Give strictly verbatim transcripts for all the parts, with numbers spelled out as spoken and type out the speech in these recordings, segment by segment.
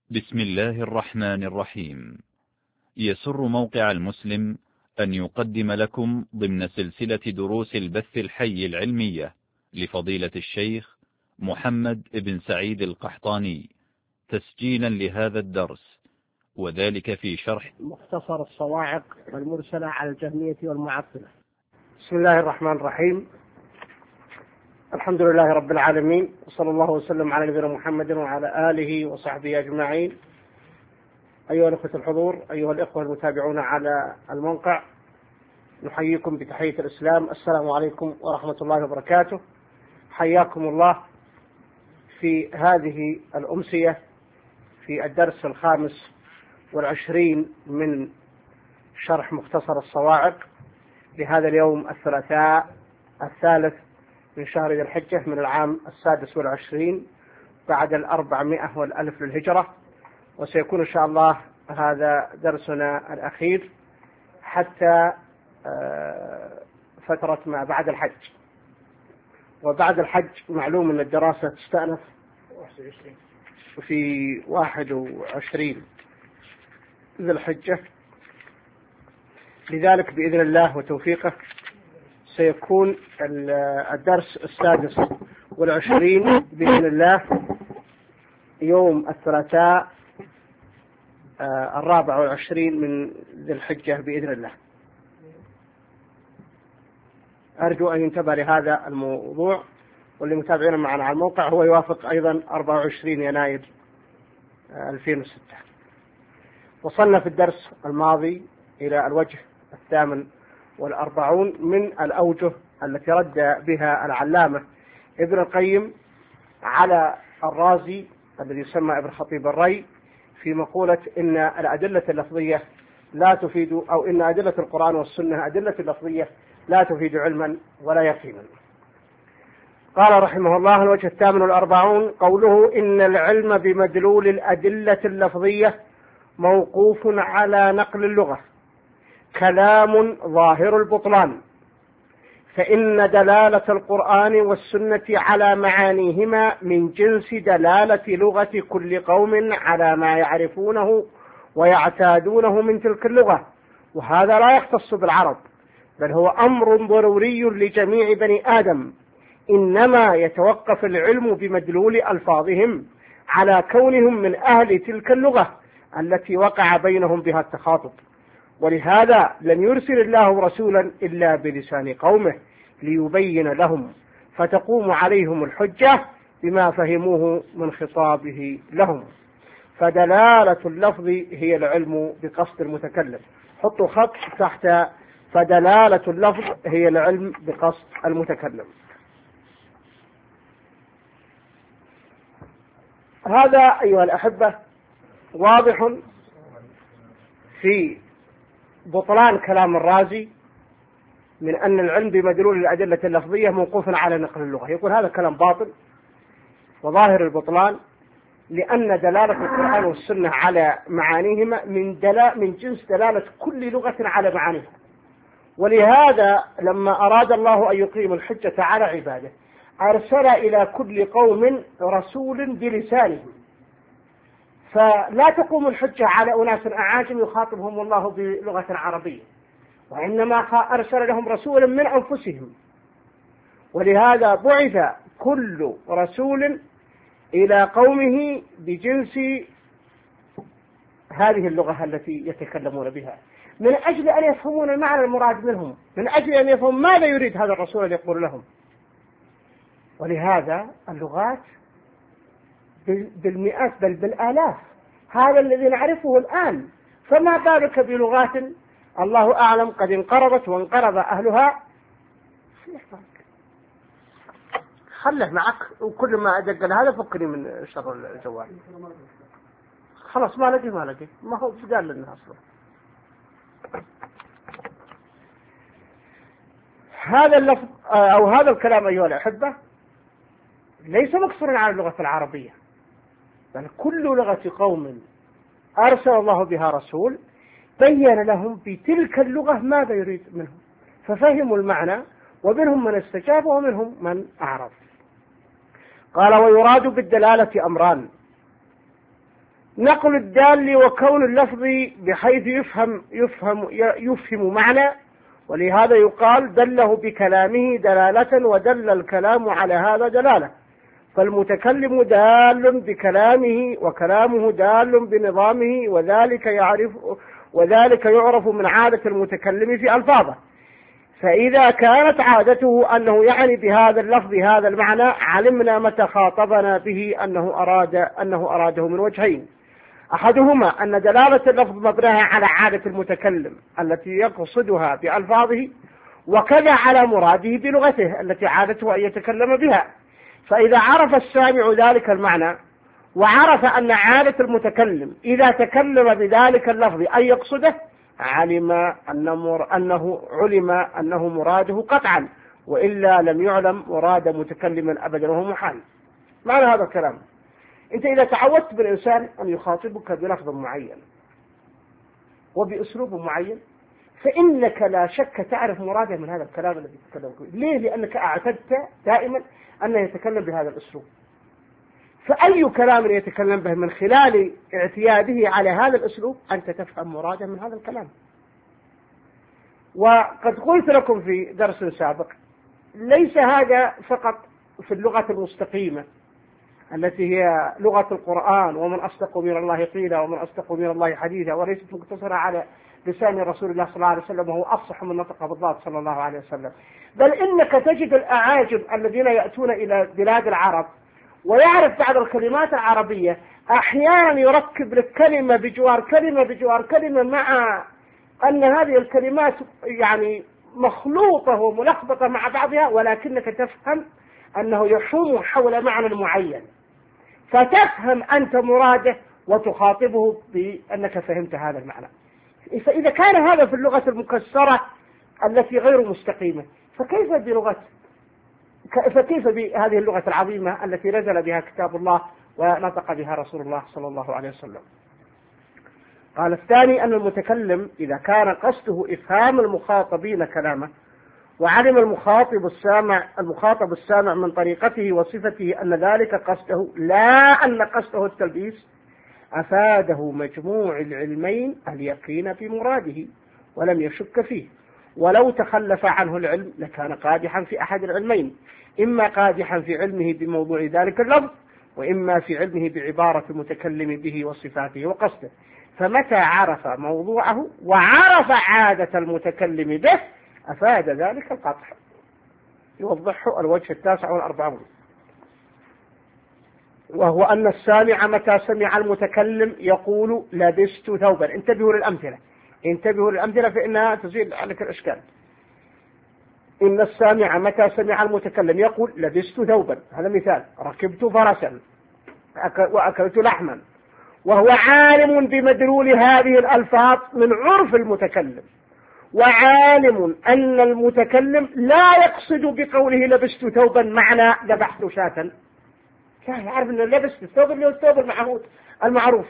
بسم الله الرحمن الرحيم. يسر موقع المسلم أن يقدم لكم ضمن سلسلة دروس البث الحي العلمية لفضيلة الشيخ محمد بن سعيد القحطاني تسجيلا لهذا الدرس، وذلك في شرح مختصر الصواعق والمرسلة على الجهمية والمعطلة. بسم الله الرحمن الرحيم. الحمد لله رب العالمين، وصلى الله وسلم على نبينا محمد وعلى آله وصحبه أجمعين. أيها الأخوة الحضور، أيها الأخوة المتابعون على الموقع، نحييكم بتحية الإسلام. السلام عليكم ورحمة الله وبركاته. حياكم الله في هذه الأمسية في الدرس الخامس والعشرين من شرح مختصر الصواعق لهذا اليوم الثلاثاء الثالث من شهر ذي الحجة من العام السادس والعشرين بعد الأربعمائة والألف للهجرة، وسيكون إن شاء الله هذا درسنا الأخير حتى فترة ما بعد الحج. وبعد الحج معلوم أن الدراسة تستأنف في واحد وعشرين ذي الحجة، لذلك بإذن الله وتوفيقه سيكون الدرس السادس والعشرين بإذن الله يوم الثلاثاء الرابع والعشرين من ذي الحجة بإذن الله. أرجو أن ينتبه لهذا الموضوع، واللي متابعين معنا على الموقع هو يوافق أيضا أربعة وعشرين يناير ألفين وستة. وصلنا في الدرس الماضي إلى الوجه الثامن والأربعون من الأوجه التي رد بها العلامة ابن القيم على الرازي الذي يسمى ابن خطيب الري في مقولة إن الأدلة اللفظية لا تفيد، أو إن أدلة القرآن والسنة أدلة لفظية لا تفيد علما ولا يقينا. قال رحمه الله: الوجه الثامن والأربعون، قوله إن العلم بمدلول الأدلة اللفظية موقوف على نقل اللغة كلام ظاهر البطلان، فإن دلالة القرآن والسنة على معانيهما من جنس دلالة لغة كل قوم على ما يعرفونه ويعتادونه من تلك اللغة، وهذا لا يختص بالعرب، بل هو أمر ضروري لجميع بني آدم، إنما يتوقف العلم بمدلول ألفاظهم على كونهم من أهل تلك اللغة التي وقع بينهم بها التخاطب. ولهذا لم يرسل الله رسولا إلا بلسان قومه ليبين لهم، فتقوم عليهم الحجة بما فهموه من خطابه لهم. فدلالة اللفظ هي العلم بقصد المتكلم. حطوا خط تحت فدلالة اللفظ هي العلم بقصد المتكلم. هذا أيها الأحبة واضح في بطلان كلام الرازي من أن العلم بمدلول الأدلة اللفظية موقوف على نقل اللغة. يقول هذا كلام باطل وظاهر البطلان، لأن دلالة القرآن والسنة على معانيهما من, دلا من جنس دلالة كل لغة على معانيها. ولهذا لما أراد الله أن يقيم الحجة على عباده أرسل إلى كل قوم رسول بلسانهم، فلا تقوم الحجة على أناس أعاجم يخاطبهم الله بلغة عربية، وإنما أرسل لهم رسولا من أنفسهم. ولهذا بعث كل رسول إلى قومه بجنس هذه اللغة التي يتكلمون بها، من أجل أن يفهمون المعنى المراد منهم، من أجل أن يفهموا ماذا يريد هذا الرسول أن يقول لهم. ولهذا اللغات بالمئات بل بالآلاف، هذا الذي نعرفه الآن، فما بالك بلغات الله أعلم قد انقرضت وانقرض أهلها. خله معك، وكل ما أدق هذا فكني من شر الجوال. خلاص ما لقي ما لقي ما هو قال لنا أصلا. هذا اللفظ أو هذا الكلام أيها الأحبة ليس مقصورا على اللغة العربية، بل كل لغة قوم أرسل الله بها رسول بين لهم بتلك اللغة ماذا يريد منهم، ففهموا المعنى، ومنهم من استجاب ومنهم من أعرض. قال: ويراد بالدلالة أمران: نقل الدال وكون اللفظ بحيث يفهم يفهم يفهم معنى، ولهذا يقال دله بكلامه دلالة ودل الكلام على هذا دلالة، فالمتكلم دال بكلامه وكلامه دال بنظامه، وذلك يعرف وذلك يعرف من عادة المتكلم في ألفاظه. فإذا كانت عادته أنه يعني بهذا اللفظ هذا المعنى، علمنا متى خاطبنا به أنه أراد أنه أراده من وجهين: أحدهما أن دلالة اللفظ مبناها على عادة المتكلم التي يقصدها بألفاظه، وكذا على مراده بلغته التي عادته أن يتكلم بها. فإذا عرف السامع ذلك المعنى وعرف أن عادة المتكلم إذا تكلم بذلك اللفظ أن يقصده، علم أن مر... أنه علم أنه مراده قطعا، وإلا لم يعلم مراد متكلما أبدا، وهو محال. معنى هذا الكلام: أنت إذا تعودت بالإنسان أن يخاطبك بلفظ معين وبأسلوب معين، فإنك لا شك تعرف مراده من هذا الكلام الذي يتكلم به. ليه؟ لأنك اعتدت دائما أنه يتكلم بهذا الأسلوب. فأي كلام يتكلم به من خلال اعتياده على هذا الأسلوب أنت تفهم مراده من هذا الكلام. وقد قلت لكم في درس سابق: ليس هذا فقط في اللغة المستقيمة التي هي لغة القرآن، ومن أصدق من الله قيلا ومن أصدق من الله حديثا، وليست مقتصرة على لسان رسول الله صلى الله عليه وسلم وهو أفصح من نطق بالضاد صلى الله عليه وسلم، بل إنك تجد الأعاجم الذين يأتون إلى بلاد العرب ويعرف بعض الكلمات العربية أحيانا يركب لك كلمة بجوار كلمة بجوار كلمة، مع أن هذه الكلمات يعني مخلوطة وملخبطة مع بعضها، ولكنك تفهم أنه يحوم حول معنى معين، فتفهم أنت مراده وتخاطبه بأنك فهمت هذا المعنى. فإذا كان هذا في اللغة المكسرة التي غير مستقيمة، فكيف بلغة فكيف بهذه اللغة العظيمة التي نزل بها كتاب الله ونطق بها رسول الله صلى الله عليه وسلم؟ قال الثاني: أن المتكلم إذا كان قصده إفهام المخاطبين كلامه، وعلم المخاطب السامع المخاطب السامع من طريقته وصفته أن ذلك قصده لا أن قصده التلبيس، أفاده مجموع العلمين اليقين بمراده ولم يشك فيه. ولو تخلف عنه العلم لكان قادحا في أحد العلمين: إما قادحا في علمه بموضوع ذلك اللفظ، وإما في علمه بعبارة المتكلم به وصفاته وقصده. فمتى عرف موضوعه وعرف عادة المتكلم به أفاد ذلك القطع. يوضحه الوجه التاسع والأربعون، وهو أن السامع متى سمع المتكلم يقول لبست ثوبا. انتبهوا للأمثلة انتبهوا للأمثلة فإنها تزيل عنك الإشكال. إن السامع متى سمع المتكلم يقول لبست ثوبا، هذا مثال، ركبت فرسا وأكلت لحما، وهو عالم بمدلول هذه الألفاظ من عرف المتكلم، وعالم أن المتكلم لا يقصد بقوله لبست ثوبا معنى ذبحت شاة، لا يعرف أن لبست الثوب اللي هو الثوب المعروف،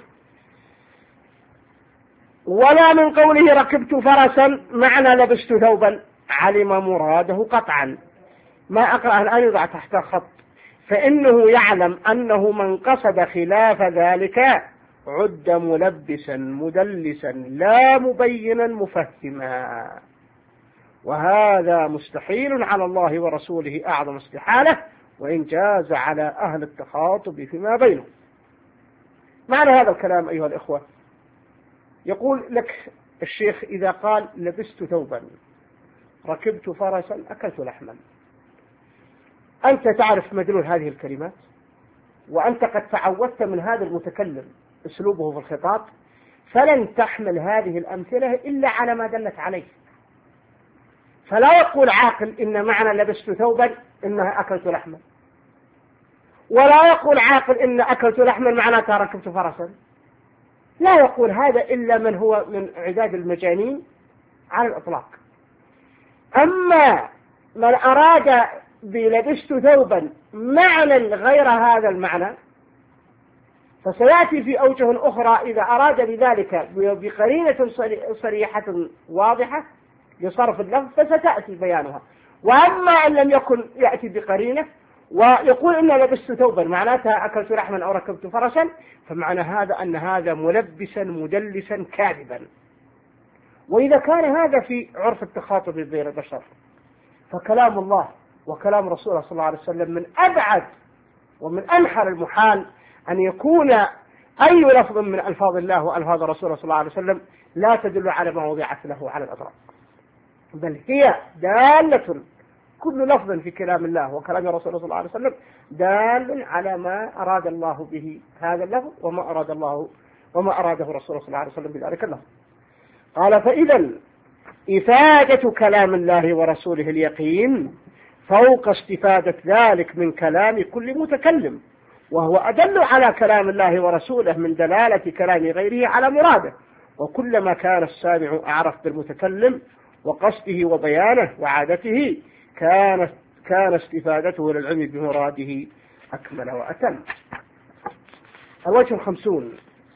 ولا من قوله ركبت فرسا معنى لبست ثوبا، علم مراده قطعا. ما أقرأ الآن يضع تحت خط، فإنه يعلم أنه من قصد خلاف ذلك عد ملبسا مدلسا لا مبينا مفهما، وهذا مستحيل على الله ورسوله أعظم استحالة، وإن جاز على أهل التخاطب فيما بينهم. معنى هذا الكلام أيها الإخوة، يقول لك الشيخ إذا قال لبست ثوبا ركبت فرسا أكلت لحما، أنت تعرف مدلول هذه الكلمات، وأنت قد تعودت من هذا المتكلم أسلوبه في الخطاب، فلن تحمل هذه الأمثلة إلا على ما دلت عليه. فلا يقول عاقل إن معنى لبست ثوبا إنها أكلت لحما، ولا يقول عاقل إن أكلت لحما معناتها ركبت فرسا. لا يقول هذا إلا من هو من عداد المجانين على الإطلاق. أما من أراد بلبست ثوبا معنى غير هذا المعنى، فسيأتي في أوجه أخرى إذا أراد بذلك بقرينة صريحة واضحة لصرف اللفظ فستأتي بيانها. وأما أن لم يكن يأتي بقرينة ويقول إن لبست ثوبا معناتها أكلت لحما أو ركبت فرسا، فمعنى هذا أن هذا ملبسا مدلسا كاذبا. وإذا كان هذا في عرف التخاطب بين البشر، فكلام الله وكلام رسوله صلى الله عليه وسلم من أبعد ومن أنحر المحال أن يكون أي لفظ من ألفاظ الله وألفاظ رسوله صلى الله عليه وسلم لا تدل على ما وضعت له على الأطراف، بل هي دالة، كل لفظ في كلام الله وكلام رسوله صلى الله عليه وسلم دال على ما أراد الله به هذا اللفظ وما أراد الله وما أراده رسوله صلى الله عليه وسلم بذلك اللفظ. قال: فإذا إفادة كلام الله ورسوله اليقين فوق استفادة ذلك من كلام كل متكلم، وهو أدل على كلام الله ورسوله من دلالة كلام غيره على مراده. وكلما كان السامع أعرف بالمتكلم وقصده وبيانه وعادته كان كان استفادته للعلم بمراده أكمل وأتم. الوجه الخمسون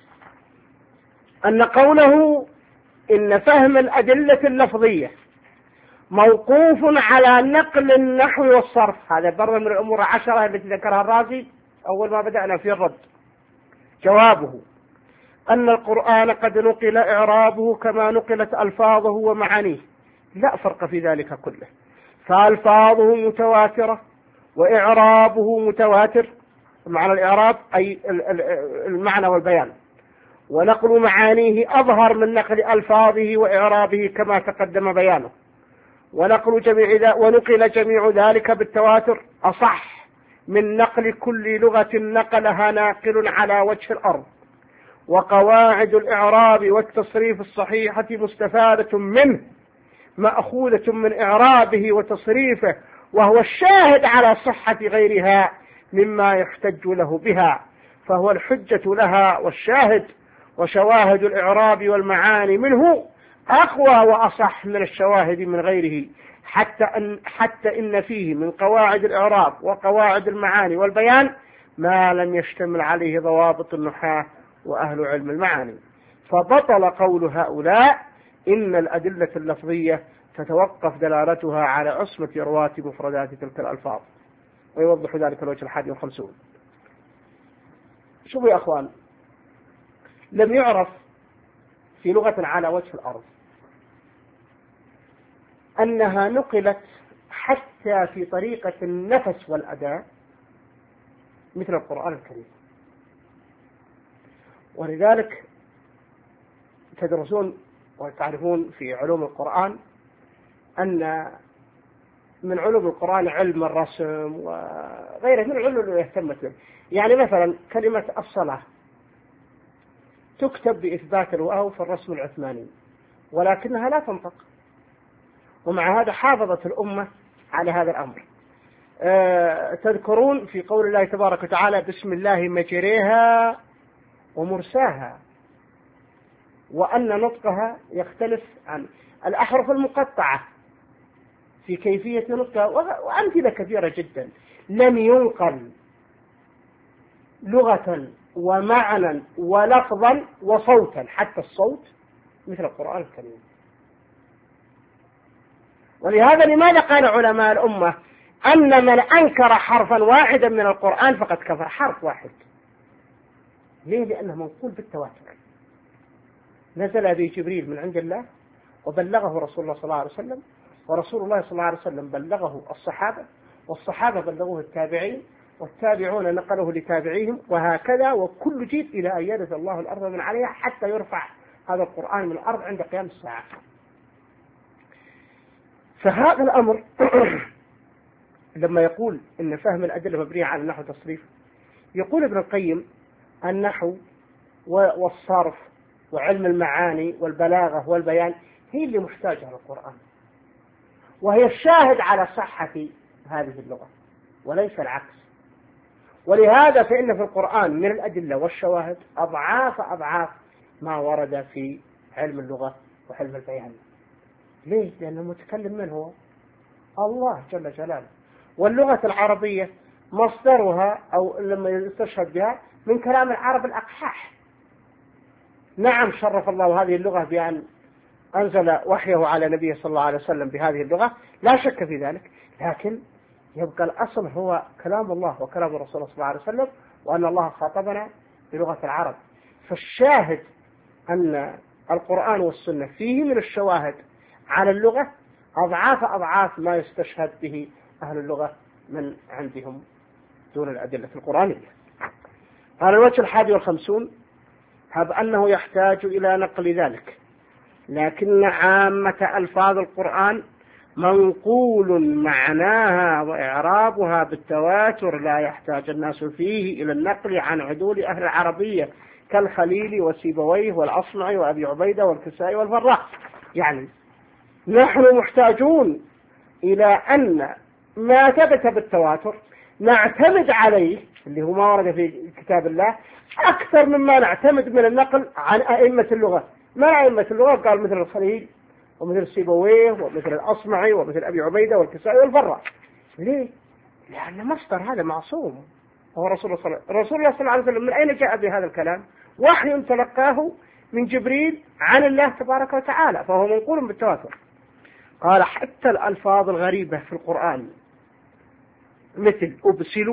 أن قوله إن فهم الأدلة اللفظية موقوف على نقل النحو والصرف، هذا برضه من الأمور العشرة التي ذكرها الرازي أول ما بدأنا في الرد. جوابه أن القرآن قد نقل إعرابه كما نقلت ألفاظه ومعانيه، لا فرق في ذلك كله، فألفاظه متواترة وإعرابه متواتر، معنى الإعراب أي المعنى والبيان، ونقل معانيه أظهر من نقل ألفاظه وإعرابه كما تقدم بيانه، ونقل جميع ونقل جميع ذلك بالتواتر أصح من نقل كل لغة نقلها ناقل على وجه الأرض. وقواعد الإعراب والتصريف الصحيحة مستفادة منه مأخوذة من إعرابه وتصريفه، وهو الشاهد على صحة غيرها مما يحتج له بها، فهو الحجة لها والشاهد. وشواهد الإعراب والمعاني منه أقوى وأصح من الشواهد من غيره، حتى أن حتى إن فيه من قواعد الإعراب وقواعد المعاني والبيان ما لم يشتمل عليه ضوابط النحاة وأهل علم المعاني. فبطل قول هؤلاء إن الأدلة اللفظية تتوقف دلالتها على عصمة رواة مفردات تلك الألفاظ. ويوضح ذلك الوجه الحادي والخمسون. شوفوا يا أخوان، لم يعرف في لغة على وجه الأرض أنها نقلت حتى في طريقة النفس والأداء مثل القرآن الكريم. ولذلك تدرسون وتعرفون في علوم القرآن أن من علوم القرآن علم الرسم وغيره من العلوم اللي يهتمت به. يعني مثلا كلمة الصلاة تكتب بإثبات الواو في الرسم العثماني ولكنها لا تنطق، ومع هذا حافظت الأمة على هذا الأمر. أه تذكرون في قول الله تبارك وتعالى بسم الله مجريها ومرساها، وأن نطقها يختلف عن الأحرف المقطعة في كيفية نطقها، وأمثلة كثيرة جدا. لم ينقل لغة ومعنى ولفظا وصوتا، حتى الصوت، مثل القرآن الكريم. ولهذا لماذا قال علماء الأمة أن من أنكر حرفا واحدا من القرآن فقد كفر؟ حرف واحد. ليه؟ لأنه منقول بالتواتر، نزل به جبريل من عند الله وبلغه رسول الله صلى الله عليه وسلم، ورسول الله صلى الله عليه وسلم بلغه الصحابة، والصحابة بلغوه التابعين، والتابعون نقلوه لتابعيهم، وهكذا وكل جيل إلى أن يرث الله الأرض من عليها حتى يرفع هذا القرآن من الأرض عند قيام الساعة. فهذا الأمر لما يقول إن فهم الأدلة مبنية على النحو والتصريف، يقول ابن القيم النحو والصرف وعلم المعاني والبلاغة والبيان هي اللي محتاجة للقرآن، وهي الشاهد على صحة هذه اللغة وليس العكس. ولهذا فإن في القرآن من الأدلة والشواهد أضعاف أضعاف ما ورد في علم اللغة وعلم البيان. ليه؟ لأن المتكلم من هو؟ الله جل جلاله. واللغة العربية مصدرها أو لما يستشهد بها من كلام العرب الأقحاح. نعم شرف الله هذه اللغة بأن أنزل وحيه على نبيه صلى الله عليه وسلم بهذه اللغة، لا شك في ذلك، لكن يبقى الأصل هو كلام الله وكلام الرسول صلى الله عليه وسلم، وأن الله خاطبنا بلغة العرب. فالشاهد أن القرآن والسنة فيه من الشواهد على اللغة أضعاف أضعاف ما يستشهد به أهل اللغة من عندهم دون الأدلة القرآنية. قال الوجه الحادي والخمسون: هب أنه يحتاج إلى نقل ذلك، لكن عامة ألفاظ القرآن منقول معناها وإعرابها بالتواتر، لا يحتاج الناس فيه إلى النقل عن عدول أهل العربية كالخليل وسيبويه والأصمعي وأبي عبيدة والكسائي والفراء. يعني نحن محتاجون إلى أن ما ثبت بالتواتر نعتمد عليه، اللي هو ما ورد في كتاب الله، أكثر مما نعتمد من النقل عن أئمة اللغة. ما أئمة اللغة؟ قال مثل الخليل ومثل سيبويه ومثل الأصمعي ومثل أبي عبيدة والكسائي والفراء. ليه؟ لأن مصدر هذا معصوم، هو رسول الله رسول الله صلى الله عليه وسلم. من أين جاء بهذا الكلام؟ وحي تلقاه من جبريل عن الله تبارك وتعالى، فهو منقول بالتواتر. قال: حتى الألفاظ الغريبة في القرآن مثل أبسل،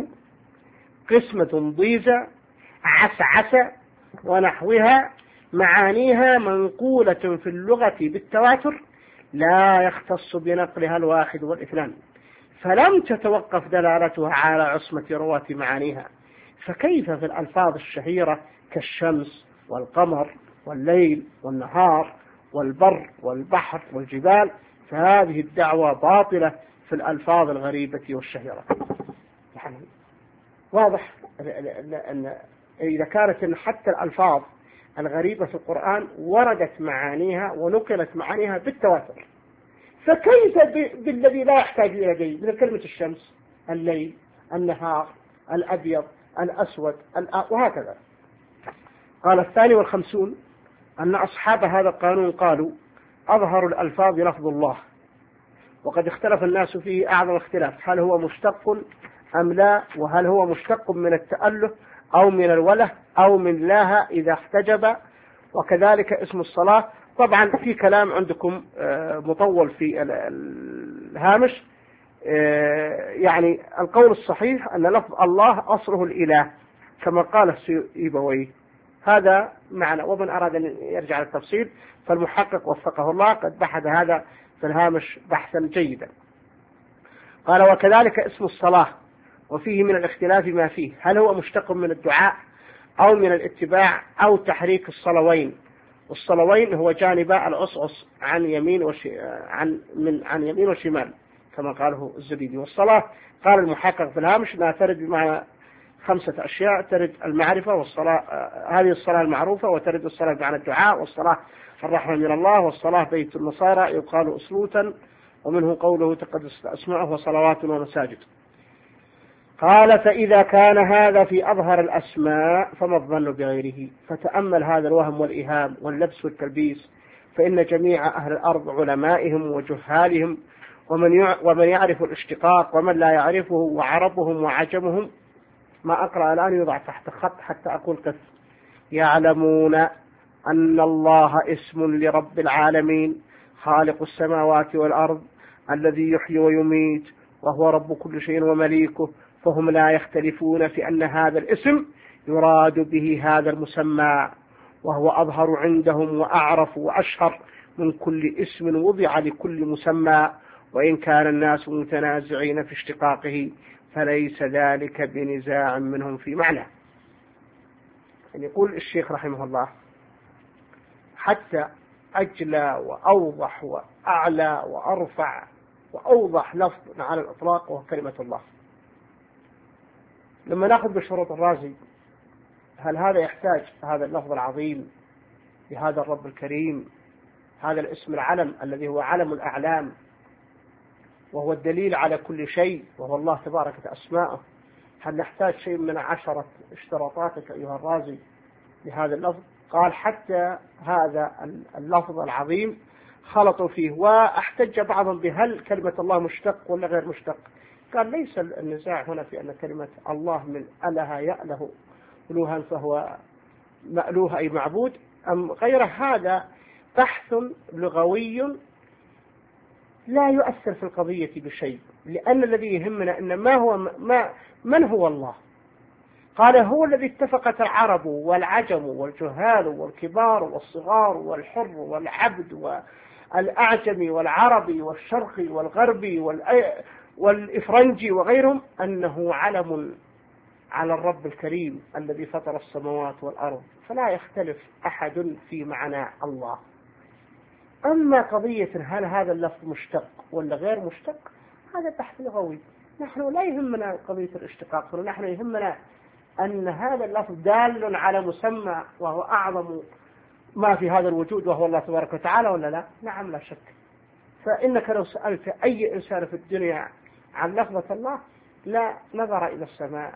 قسمة ضيزة، عسعسة ونحوها معانيها منقولة في اللغة بالتواتر، لا يختص بنقلها الواحد والاثنان، فلم تتوقف دلالتها على عصمة رواة معانيها. فكيف في الألفاظ الشهيرة كالشمس والقمر والليل والنهار والبر والبحر والجبال؟ فهذه الدعوة باطلة في الألفاظ الغريبة والشهيرة. يعني واضح أن إذا كانت حتى الألفاظ الغريبة في القرآن وردت معانيها ونقلت معانيها بالتواتر، فكيف بالذي لا يحتاج إلى دليل من كلمة الشمس، الليل، النهار، الأبيض، الأسود، وهكذا. قال الثاني والخمسون: أن أصحاب هذا القانون قالوا: أظهر الألفاظ لفظ الله، وقد اختلف الناس فيه أعظم اختلاف، هل هو مشتق أم لا، وهل هو مشتق من التأله أو من الوله أو من لاها إذا احتجب، وكذلك اسم الصلاة. طبعا في كلام عندكم مطول في الهامش، يعني القول الصحيح أن لفظ الله أصله الإله كما قال السيبويه، هذا معنى. ومن أراد أن يرجع للتفصيل فالمحقق وفقه الله قد بحث هذا في الهامش بحثا جيدا. قال: وكذلك اسم الصلاة، وفيه من الاختلاف ما فيه، هل هو مشتق من الدعاء أو من الاتباع أو تحريك الصلوين، والصلوين هو جانبا العصعص عن يمين وش... عن من عن يمين وشمال كما قاله الزبيدي. والصلاة قال المحقق في الهامش لا ترد بمعنى خمسة أشياء: ترد المعرفة والصلاة، هذه الصلاة المعروفة، وترد الصلاة بمعنى الدعاء، والصلاة الرحمة من الله، والصلاة بيت النصارى يقال أسلوتا، ومنه قوله تقدست أسماءه وصلوات ومساجد. قال: فإذا كان هذا في أظهر الأسماء فما الظن بغيره؟ فتأمل هذا الوهم والإيهام واللبس والتلبيس، فإن جميع أهل الأرض علمائهم وجهالهم ومن ومن يعرف الاشتقاق ومن لا يعرفه، وعربهم وعجمهم، ما أقرأ الآن يوضع تحت خط حتى أقول قف، يعلمون أن الله اسم لرب العالمين خالق السماوات والأرض الذي يحيي ويميت وهو رب كل شيء ومليكه، فهم لا يختلفون في أن هذا الاسم يراد به هذا المسمى، وهو أظهر عندهم وأعرف وأشهر من كل اسم وضع لكل مسمى، وإن كان الناس متنازعين في اشتقاقه فليس ذلك بنزاع منهم في معنى. يعني يقول الشيخ رحمه الله: حتى أجلى وأوضح وأعلى وأرفع وأوضح لفظ على الإطلاق وهو كلمة الله. لما نأخذ بشروط الرازي، هل هذا يحتاج هذا اللفظ العظيم لهذا الرب الكريم، هذا الاسم العلم الذي هو علم الأعلام وهو الدليل على كل شيء وهو الله تبارك أسماءه، هل نحتاج شيء من عشرة اشتراطاتك أيها الرازي لهذا اللفظ؟ قال: حتى هذا اللفظ العظيم خلطوا فيه، واحتج بعضهم بهل كلمة الله مشتق ولا غير مشتق. قال: ليس النزاع هنا في أن كلمة الله من أله يأله ألوها فهو مألوه أي معبود أم غير، هذا بحث لغوي لا يؤثر في القضية بشيء، لأن الذي يهمنا إن ما هو ما من هو الله. قال هو الذي اتفقت العرب والعجم والجهال والكبار والصغار والحر والعبد والأعجم والعربي والشرقي والغربي والإفرنجي وغيرهم أنه علم على الرب الكريم الذي فطر السماوات والأرض، فلا يختلف أحد في معنى الله. أما قضية هل هذا اللفظ مشتق ولا غير مشتق، هذا بحث لغوي، نحن لا يهمنا قضية الاشتقاق، نحن يهمنا أن هذا اللفظ دال على مسمى وهو أعظم ما في هذا الوجود وهو الله تبارك وتعالى، ولا لا؟ نعم لا شك. فإنك لو سألت أي إنسان في الدنيا عن لفظة الله لا نظر إلى السماء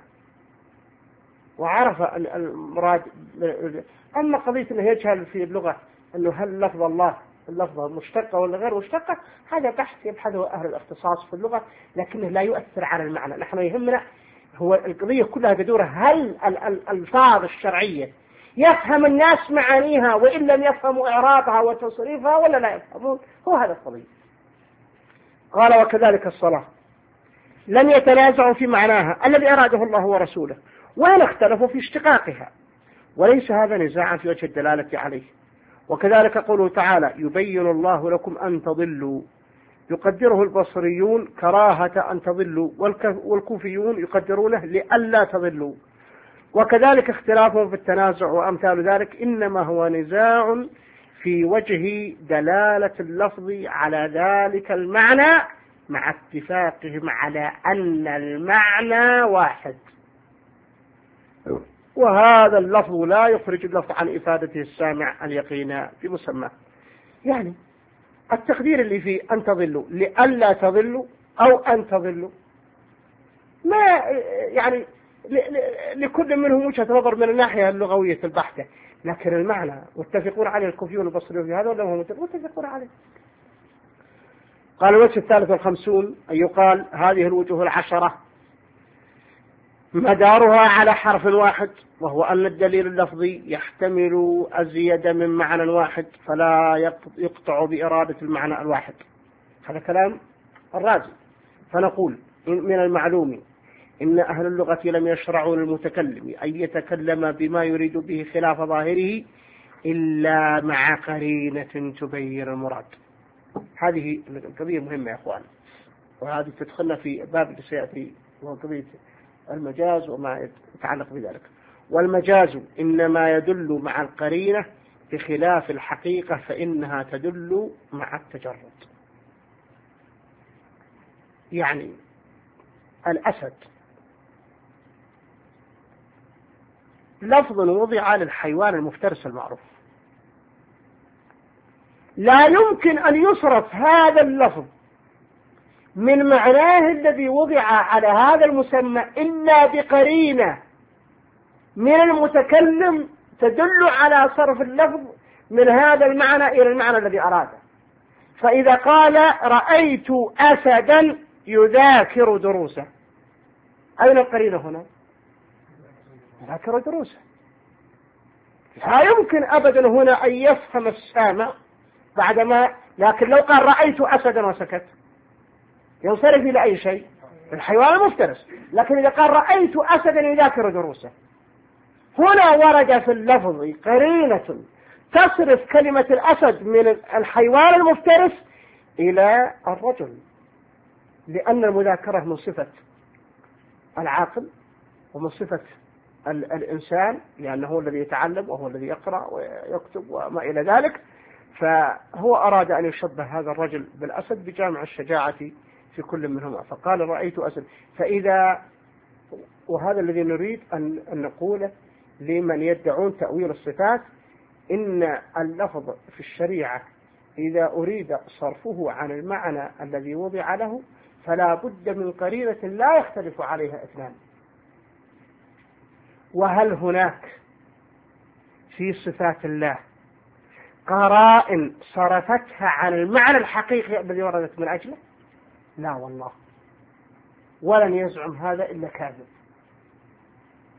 وعرف المراد. أما قضية أنه يجهل في اللغة أنه هل لفظ الله اللفظة مشتقة ولا غير مشتقة، هذا بحث يبحثه أهل الاختصاص في اللغة، لكنه لا يؤثر على المعنى. نحن يهمنا هو القضية كلها تدور هل الألفاظ الشرعية يفهم الناس معانيها وإن لم يفهموا إعرابها وتصريفها ولا لا يفهمون، هو هذا القضية. قال وكذلك الصلاة لم يتنازعوا في معناها الذي أراده الله ورسوله ولا اختلفوا في اشتقاقها، وليس هذا نزاعا في وجه الدلالة عليه. وكذلك قوله تعالى يبين الله لكم أن تضلوا، يقدره البصريون كراهة أن تضلوا، والكوفيون يقدرونه لئلا تضلوا. وكذلك اختلافهم في التنازع وأمثال ذلك إنما هو نزاع في وجه دلالة اللفظ على ذلك المعنى مع اتفاقهم على أن المعنى واحد، وهذا اللفظ لا يخرج اللفظ عن إفادته السامع اليقين في مسماه. يعني التقدير اللي فيه أن تضلوا لئلا تضلوا أو أن تضلوا ما يعني لكل منهم وجهة نظر من الناحية اللغوية البحتة، لكن المعنى متفقون عليه الكوفيون والبصريون في هذا ولا هم متفقون عليه. قال الوجه الثالث والخمسون أن يقال هذه الوجوه العشرة مدارها على حرف واحد، وهو أن الدليل اللفظي يحتمل أزيد من معنى واحد فلا يقطع بإرادة المعنى الواحد. هذا كلام الرازي. فنقول من المعلوم إن أهل اللغة لم يشرعوا للمتكلم أن يتكلم بما يريد به خلاف ظاهره إلا مع قرينة تبين المراد. هذه القضية مهمة يا أخوان، وهذه تدخلنا في باب اللي سيأتي وهو قضية المجاز وما يتعلق بذلك. والمجاز إنما يدل مع القرينة بخلاف الحقيقة فإنها تدل مع التجرد. يعني الأسد لفظ وضع للحيوان المفترس المعروف، لا يمكن أن يصرف هذا اللفظ من معناه الذي وضع على هذا المسمى إلا بقرينة من المتكلم تدل على صرف اللفظ من هذا المعنى إلى المعنى الذي أراده. فإذا قال رأيت أسدا يذاكر دروسه، أين القرينة هنا؟ يذاكر دروسه. لا يمكن أبدا هنا أن يفهم السامع بعدما، لكن لو قال رأيت أسدا وسكت ينصرف إلى أي شيء؟ الحيوان المفترس. لكن إذا قال رأيت أسدا يذاكر دروسه، هنا ورد في اللفظ قرينة تصرف كلمة الأسد من الحيوان المفترس إلى الرجل، لأن المذاكرة من صفة العاقل ومن صفة الإنسان، لأنه هو الذي يتعلم وهو الذي يقرأ ويكتب وما إلى ذلك. فهو أراد أن يشبه هذا الرجل بالأسد بجامع الشجاعة في كل منهما، فقال رأيت أسد. فإذا وهذا الذي نريد أن نقوله لمن يدعون تأويل الصفات، إن اللفظ في الشريعة إذا أريد صرفه عن المعنى الذي وضع له فلا بد من قرينة لا يختلف عليها اثنان. وهل هناك في صفات الله قرائن صرفتها عن المعنى الحقيقي الذي وردت من أجله؟ لا والله، ولن يزعم هذا إلا كاذب.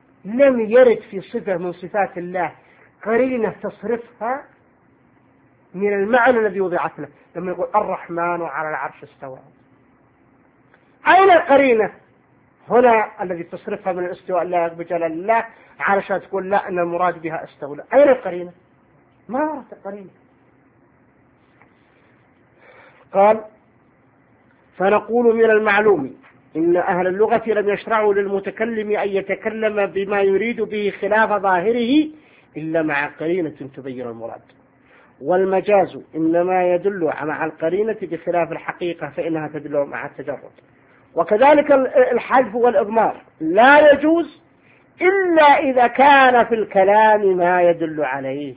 لم يرد في صفة من صفات الله قرينة تصرفها من المعنى الذي وضعت له. لما يقول الرحمن على العرش استوى، أين القرينة هنا الذي تصرفها من الاستواء لا بجلال الله علشان تقول لا أن المراد بها استولى؟ أين القرينة؟ ما وردت القرينة. قال فنقول من المعلوم إن أهل اللغة لم يشرعوا للمتكلم أن يتكلم بما يريد به خلاف ظاهره إلا مع قرينة تبين المراد، والمجاز إنما يدل مع القرينة بخلاف الحقيقة فإنها تدل مع التجرد. وكذلك الحذف والإضمار لا يجوز إلا إذا كان في الكلام ما يدل عليه.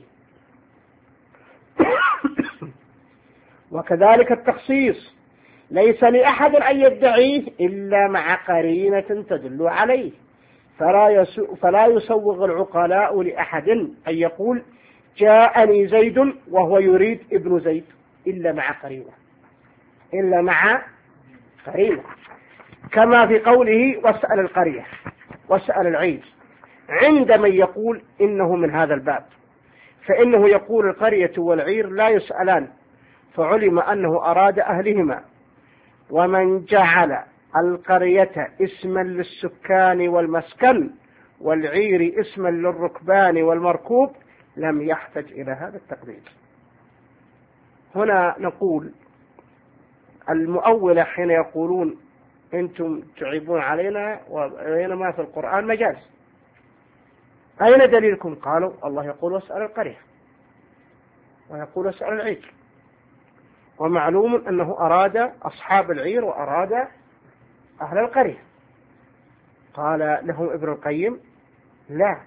وكذلك التخصيص ليس لأحد أن يدعيه إلا مع قرينة تدل عليه، فلا, فلا يسوغ العقلاء لأحد أن يقول جاءني زيد وهو يريد ابن زيد إلا مع قرينة، إلا مع قرينة، كما في قوله واسأل القرية واسأل العير عند من يقول إنه من هذا الباب، فإنه يقول القرية والعير لا يسألان، فعلم أنه أراد أهلهما. ومن جعل القرية اسما للسكان والمسكن والعير اسما للركبان والمركوب لم يحتج إلى هذا التقدير. هنا نقول المؤولة حين يقولون أنتم تعيبون علينا وبينما في القرآن مجاز، أين دليلكم؟ قالوا الله يقول واسأل القرية ويقول واسأل العير، ومعلوم أنه أراد أصحاب العير وأراد أهل القرية. قال لهم ابن القيم لا،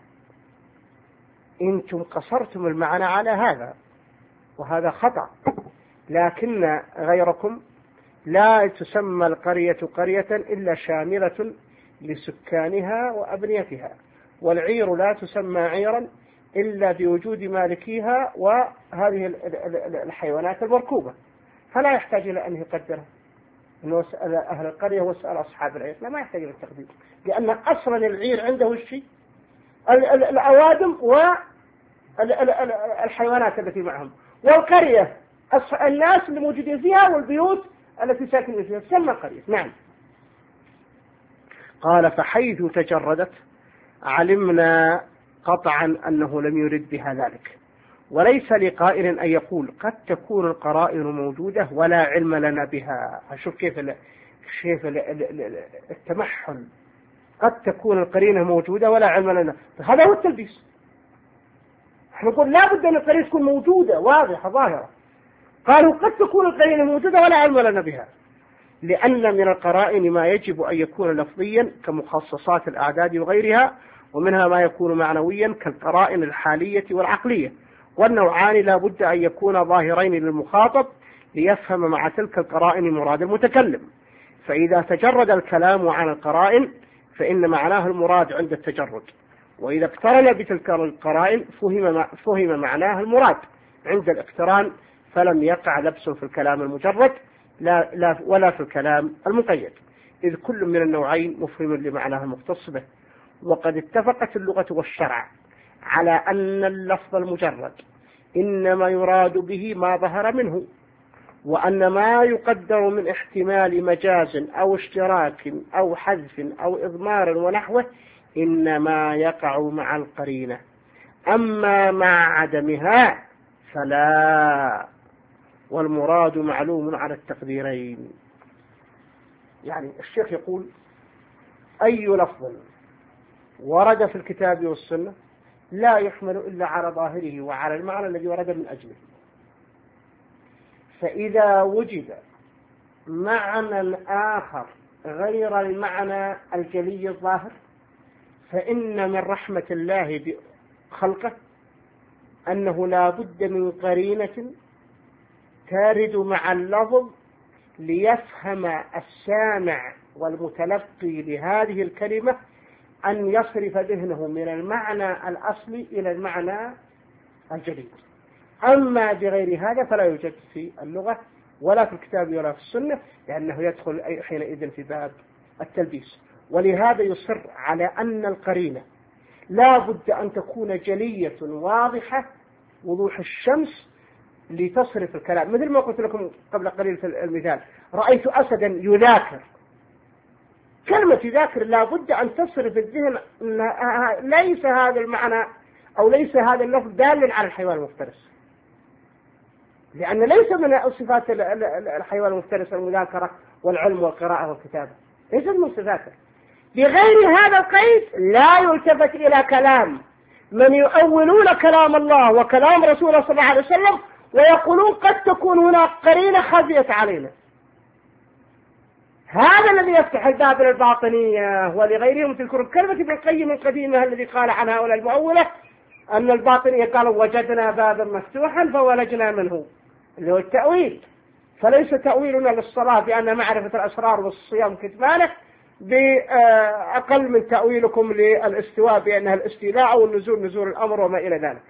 أنتم قصرتم المعنى على هذا وهذا خطأ، لكن غيركم لا تسمى القرية قرية إلا شاملة لسكانها وأبنيتها، والعير لا تسمى عيرا إلا بوجود مالكيها وهذه الحيوانات المركوبة، فلا يحتاج إلى أن يقدرها أنه سأل أهل القرية وسأل أصحاب العير، لا ما يحتاج إلى التقدير، لأن أصلا العير عنده الشيء الأوادم والحيوانات التي معهم، والقرية الناس اللي موجودين فيها والبيوت التي ساكنين فيها تسمى قرية. نعم. قال فحيث تجردت علمنا قطعا أنه لم يرد بها ذلك، وليس لقائل أن يقول قد تكون القرائن موجودة ولا علم لنا بها. شوف كيف كيف التمحل، قد تكون القرينة موجودة ولا علم لنا، هذا هو التلبيس. نقول لا بد أن القرينة تكون موجودة واضحة ظاهرة، قالوا قد تكون القرينة موجودة ولا علم لنا بها، لأن من القرائن ما يجب أن يكون لفظيا كمخصصات الأعداد وغيرها، ومنها ما يكون معنويا كالقرائن الحالية والعقلية، والنوعان لا بد أن يكون ظاهرين للمخاطب ليفهم مع تلك القرائن مراد المتكلم. فإذا تجرد الكلام عن القرائن فإن معناه المراد عند التجرد، وإذا اقترن بتلك القرائن فهم, فهم معناه المراد عند الاقتران، فلم يقع لبس في الكلام المجرد لا لا ولا في الكلام المقيد، إذ كل من النوعين مفهم لمعناه المختص به. وقد اتفقت اللغة والشرع على أن اللفظ المجرد إنما يراد به ما ظهر منه، وأن ما يقدر من احتمال مجاز أو اشتراك أو حذف أو إضمار ونحوه إنما يقع مع القرينة، أما مع عدمها فلا، والمراد معلوم على التقديرين. يعني الشيخ يقول أي لفظ ورد في الكتاب والسنة لا يحمل إلا على ظاهره وعلى المعنى الذي ورد من أجله، فإذا وجد معنى آخر غير المعنى الجلي الظاهر فإن من رحمة الله بخلقه أنه لا بد من قرينة تارد مع اللفظ ليفهم السامع والمتلقي لهذه الكلمة أن يصرف ذهنه من المعنى الأصلي إلى المعنى الجديد. أما بغير هذا فلا يوجد في اللغة ولا في الكتاب ولا في السنة، لأنه يدخل حينئذ في باب التلبيس. ولهذا يصر على أن القرينة لا بد أن تكون جلية واضحة وضوح الشمس لتصرف الكلام، مثل ما قلت لكم قبل قليل في المثال، رأيت أسدا يذاكر. كلمة يذاكر لابد أن تصرف الذهن ليس هذا المعنى أو ليس هذا اللفظ دالا على الحيوان المفترس، لأن ليس من صفات الحيوان المفترس المذاكرة والعلم والقراءة والكتابة، ليس من صفاته. بغير هذا القيد لا يلتفت إلى كلام من يؤولون كلام الله وكلام رسوله صلى الله عليه وسلم ويقولون قد تكون هناك قرينة خفيت علينا. هذا الذي يفتح الباب للباطنية ولغيرهم. تذكر كلمة ابن القيم القديمة الذي قال عن هؤلاء المؤولة أن الباطنية قالوا وجدنا بابا مفتوحا فولجنا منه، اللي هو التأويل. فليس تأويلنا للصلاة بأن معرفة الأسرار والصيام كتمانه بأقل من تأويلكم للاستواء بأنها الاستيلاء أو النزول نزول الأمر وما إلى ذلك.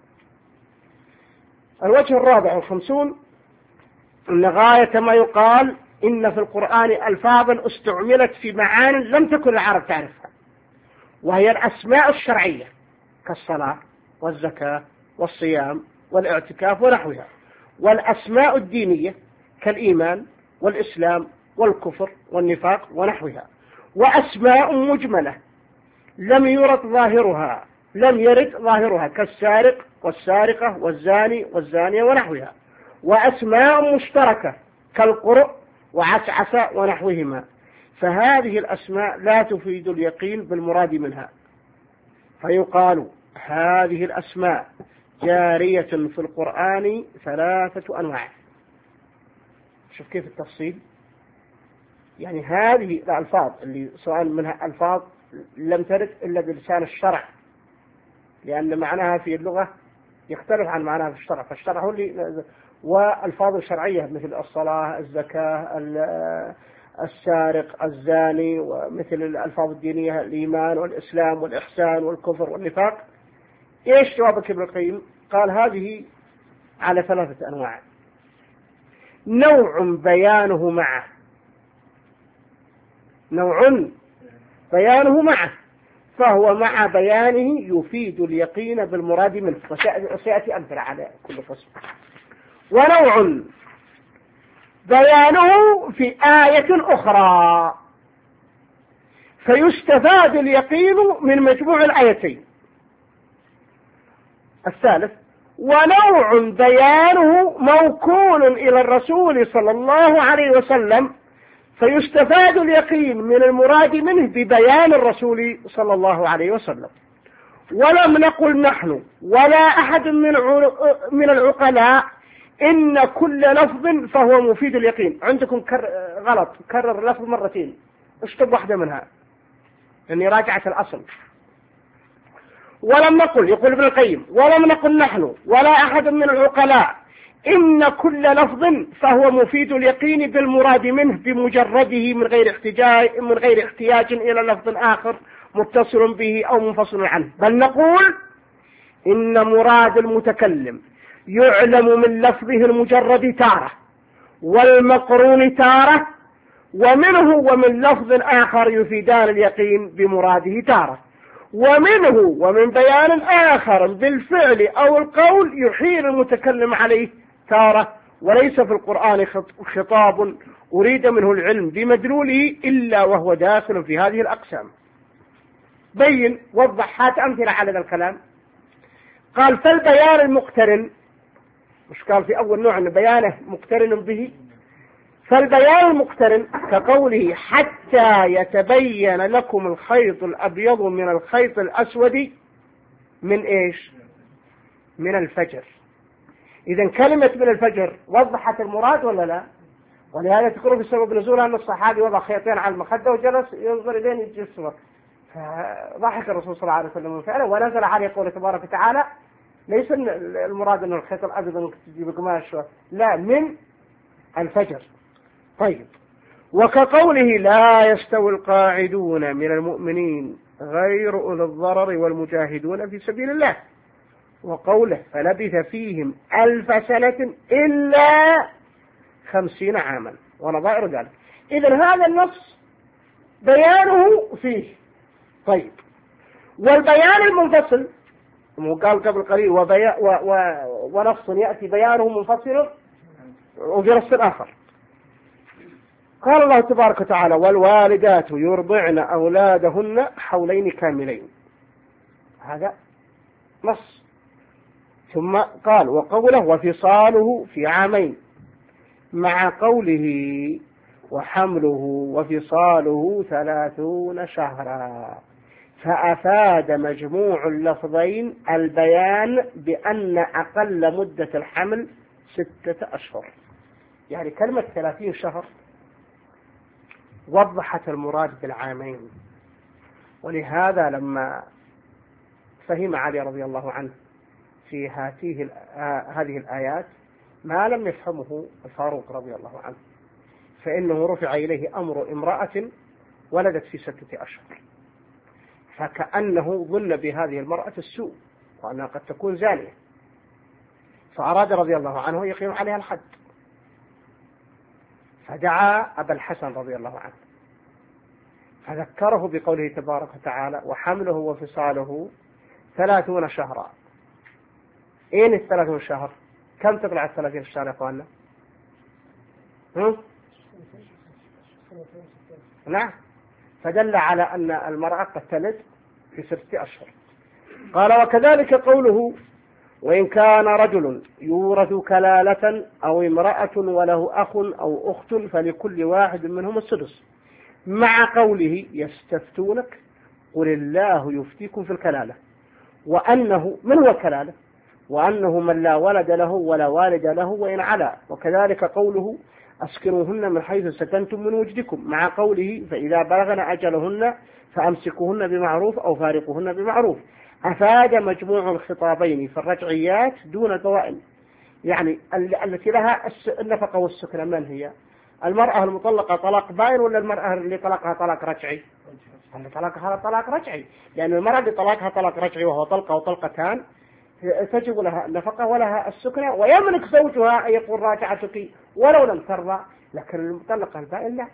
الوجه الرابع والخمسون أن غاية ما يقال إن في القرآن ألفاظا استعملت في معان لم تكن العرب تعرفها، وهي الأسماء الشرعية كالصلاة والزكاة والصيام والاعتكاف ونحوها، والأسماء الدينية كالإيمان والإسلام والكفر والنفاق ونحوها، وأسماء مجملة لم يرد ظاهرها لم يرد ظاهرها كالسارق والسارقة والزاني والزانية ونحوها، وأسماء مشتركة كالقرء وعسعس ونحوهما. فهذه الأسماء لا تفيد اليقين بالمراد منها، فيقال هذه الأسماء جارية في القرآن ثلاثة أنواع. شوف كيف التفصيل، يعني هذه الألفاظ اللي سواء منها ألفاظ لم ترد إلا بلسان الشرع، لأن معناها في اللغة يختلف عن معناها في الشرع، فالشرع هو اللي، والألفاظ شرعية مثل الصلاة الزكاة السارق الزاني، ومثل الألفاظ الدينية الإيمان والإسلام والإحسان والكفر والنفاق. إيش جوابك ابن القيم؟ قال هذه على ثلاثة أنواع. نوع بيانه معه نوع بيانه معه فهو مع بيانه يفيد اليقين بالمراد منه، وسيأتي أمثلة على كل قسم. ونوع بيانه في آية أخرى فيستفاد اليقين من مجموع الآيتين. الثالث ونوع بيانه موكول إلى الرسول صلى الله عليه وسلم فيستفاد اليقين من المراد منه ببيان الرسول صلى الله عليه وسلم. ولم نقل نحن ولا أحد من من العقلاء إن كل لفظ فهو مفيد اليقين. عندكم كر... غلط، كرر اللفظ مرتين، اشطب واحدة منها لأني راجعت الأصل. ولم نقل، يقول ابن القيم، ولم نقل نحن ولا أحد من العقلاء إن كل لفظ فهو مفيد اليقين بالمراد منه بمجرده من غير احتجاج من غير احتياج إلى لفظ آخر متصل به أو منفصل عنه، بل نقول إن مراد المتكلم يعلم من لفظه المجرد تارة والمقرون تارة، ومنه ومن لفظ آخر يفيدان اليقين بمراده تارة، ومنه ومن بيان آخر بالفعل أو القول يحيل المتكلم عليه تارة. وليس في القرآن خطاب أريد منه العلم بمدلوله إلا وهو داخل في هذه الأقسام. بين وضح هات أمثلة على هذا الكلام. قال فالبيان المقترن، مش قال في أول نوع أن بيانه مقترن به، فالبيان المقترن كقوله حتى يتبين لكم الخيط الأبيض من الخيط الأسود من إيش؟ من الفجر. إذن كلمة من الفجر وضحت المراد ولا لا؟ ولهذا تقول في سبب نزولها أن الصحابي وضع خيطين على المخدة وجلس ينظر إليه يتجسمه، فضحك الرسول صلى الله عليه وسلم من فعله ونزل عليه قوله تبارك وتعالى ليس المراد أن الخيط الأبيض أنك تجيب قماش، لا، من الفجر. طيب، وكقوله لا يستوي القاعدون من المؤمنين غير أولي الضرر والمجاهدون في سبيل الله، وقوله فلبث فيهم ألف سنة إلا خمسين عاما ونظائر ذلك. إذن هذا النص بيانه فيه. طيب، والبيان المنفصل وقال قبل قليل وبيا و و ونص يأتي بيانه منفصل وفي نص آخر. قال الله تبارك وتعالى والوالدات يرضعن أولادهن حولين كاملين، هذا نص. ثم قال وقوله وفصاله في عامين، مع قوله وحمله وفصاله ثلاثون شهرا، فأفاد مجموع اللفظين البيان بأن أقل مدة الحمل ستة أشهر. يعني كلمة ثلاثين شهر وضحت المراد بالعامين. ولهذا لما فهم علي رضي الله عنه في هذه هذه الآيات ما لم يفهمه الفاروق رضي الله عنه، فإنه رفع إليه أمر امرأة ولدت في ستة أشهر، فكأنه ظن بهذه المرأة السوء وأنها قد تكون زانية، فأراد رضي الله عنه يقيم عليها الحد، فدعا أبا الحسن رضي الله عنه فذكره بقوله تبارك وتعالى وحمله وفصاله ثلاثون شهرا. اين الثلاثون شهر؟ كم تطلع الثلاثين شهر يا اخواننا؟ نعم. فدل على ان المرأة قد تلد في ستة اشهر. قال وكذلك قوله وان كان رجل يورث كلالة او امرأة وله اخ او اخت فلكل واحد منهم السدس، مع قوله يستفتونك قل الله يفتيكم في الكلالة، وأنه من هو الكلالة؟ وأنه من لا ولد له ولا والد له وإن علا. وكذلك قوله أسكنوهن من حيث سكنتم من وجدكم، مع قوله فإذا بلغن أجلهن فأمسكوهن بمعروف أو فارقوهن بمعروف. أفاد مجموع الخطابين في الرجعيات دون البوائن، يعني التي لها النفقة والسكنة من هي؟ المرأة المطلقة طلاق بائن ولا المرأة اللي طلقها طلاق رجعي؟ اللي طلقها طلاق رجعي، لأن المرأة اللي طلقها طلاق رجعي وهو طلقة وطلقتان تجب لها النفقة ولها السكنة، ويملك زوجها أن يقول راجعتك ولو لم ترضى، لكن المطلقة البائن لا.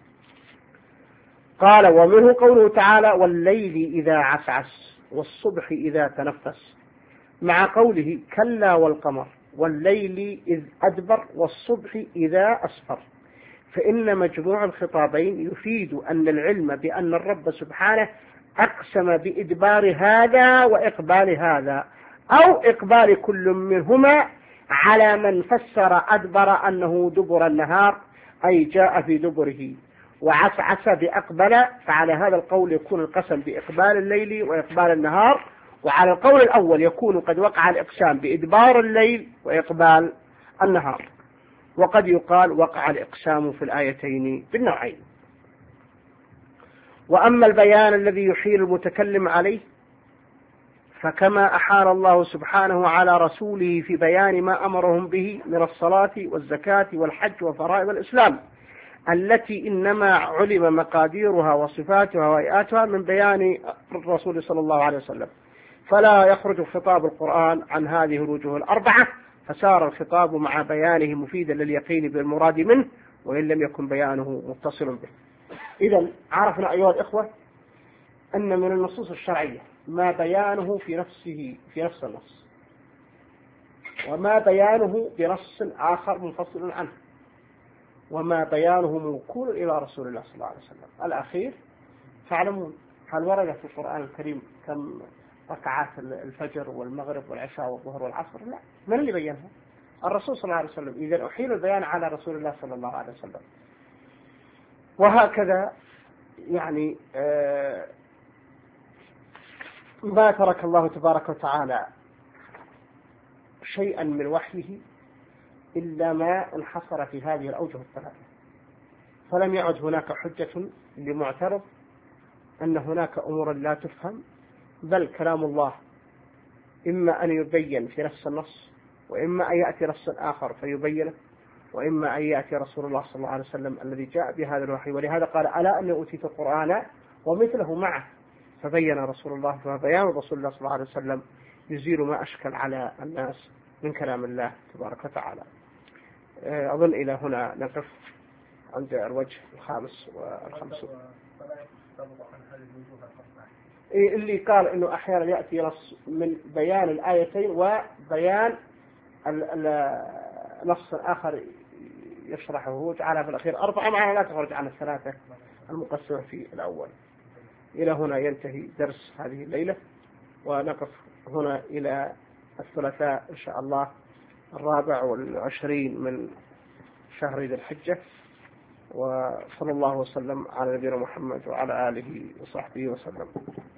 قال ومنه قوله تعالى والليل إذا عسعس والصبح إذا تنفس، مع قوله كلا والقمر والليل إذ أدبر والصبح إذا أسفر. فإن مجموع الخطابين يفيد أن العلم بأن الرب سبحانه أقسم بإدبار هذا وإقبال هذا، أو إقبال كل منهما على من فسر أدبر أنه دبر النهار أي جاء في دبره، وعسعس بأقبل، فعلى هذا القول يكون القسم بإقبال الليل وإقبال النهار، وعلى القول الأول يكون قد وقع الإقسام بإدبار الليل وإقبال النهار. وقد يقال وقع الإقسام في الآيتين بالنوعين. وأما البيان الذي يحيل المتكلم عليه فكما أحال الله سبحانه على رسوله في بيان ما أمرهم به من الصلاة والزكاة والحج وفرائض الإسلام التي إنما علم مقاديرها وصفاتها وهيئاتها من بيان الرسول صلى الله عليه وسلم، فلا يخرج خطاب القرآن عن هذه الوجوه الأربعة، فصار الخطاب مع بيانه مفيدا لليقين بالمراد منه وإن لم يكن بيانه متصل به. إذا عرفنا أيها الإخوة أن من النصوص الشرعية ما بيانه في نفسه في نفس النص، وما بيانه بنص آخر منفصل عنه، وما بيانه موكول إلى رسول الله صلى الله عليه وسلم. الأخير تعلمون هل ورد في القرآن الكريم كم ركعات الفجر والمغرب والعشاء والظهر والعصر؟ لا. من اللي بينها؟ الرسول صلى الله عليه وسلم. إذا أحيل البيان على رسول الله صلى الله عليه وسلم. وهكذا يعني آه ما ترك الله تبارك وتعالى شيئا من وحيه إلا ما انحصر في هذه الأوجه الثلاثة، فلم يعد هناك حجة لمعترض أن هناك أمور لا تفهم، بل كلام الله إما أن يبين في نفس النص، وإما أن يأتي نص آخر فيبينه، وإما أن يأتي رسول الله صلى الله عليه وسلم الذي جاء بهذا الوحي. ولهذا قال ألا أني أوتيت القرآن ومثله معه، فبين رسول الله، فبيان رسول الله صلى الله عليه وسلم يزيل ما أشكل على الناس من كلام الله تبارك وتعالى. أظن إلى هنا نقف عند الوجه الخامس والخمسون. اللي قال إنه أحيانا يأتي نص من بيان الآيتين وبيان نص آخر يشرحه وجعلها في الأخير أربعة، معنا لا تخرج عن الثلاثة المقسمة في الأول. إلى هنا ينتهي درس هذه الليلة، ونقف هنا إلى الثلاثاء إن شاء الله الرابع والعشرين من شهر ذي الحجة. وصلى الله وسلم على نبينا محمد وعلى آله وصحبه وسلم.